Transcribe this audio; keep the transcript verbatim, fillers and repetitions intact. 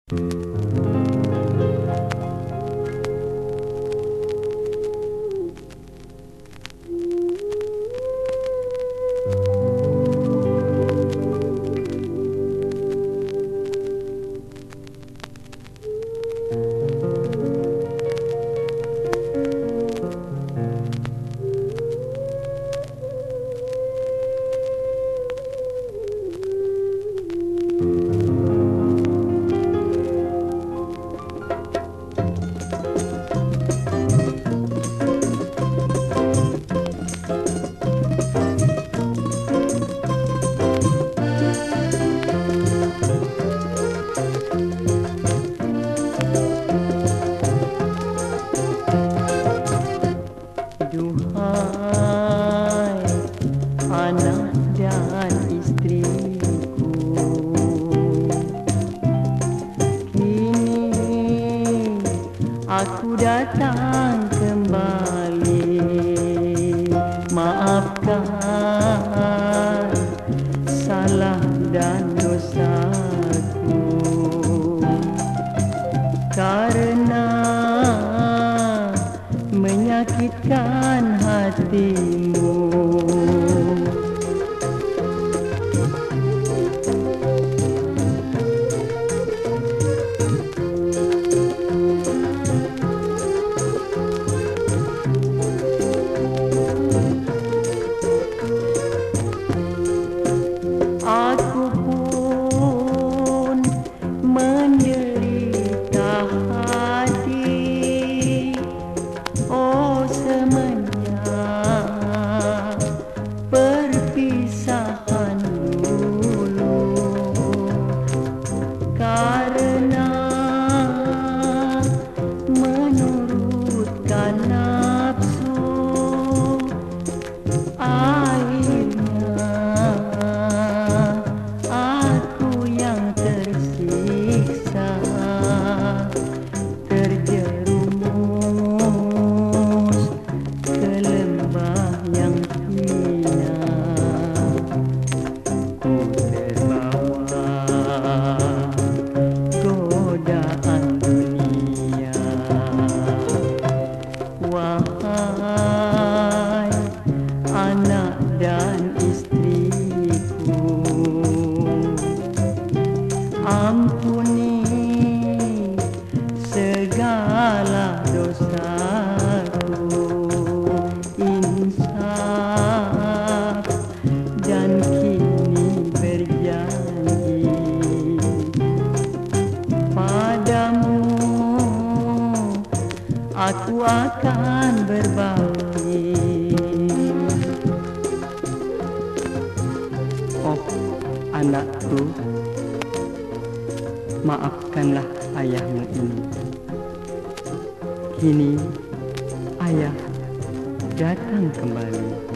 Duhai anak dan istriku, kini aku datang kembali. Maafkan salah dan dosaku, karena menyakitkan hatimu. Aku pun menderita hati, oh semenjak perpisahan dulu, karena menurutkan nafsu, akhirnya aku yang tersiksa, terjerumus ke lembah yang hina. Ku terbawa godaan dunia. Wahai anak dan istriku, ampuni segala dosaku. Insaf dan kini berjanji padamu, aku akan berbakti. Oh anakku, maafkanlah ayahmu ini. Kini ayah datang kembali.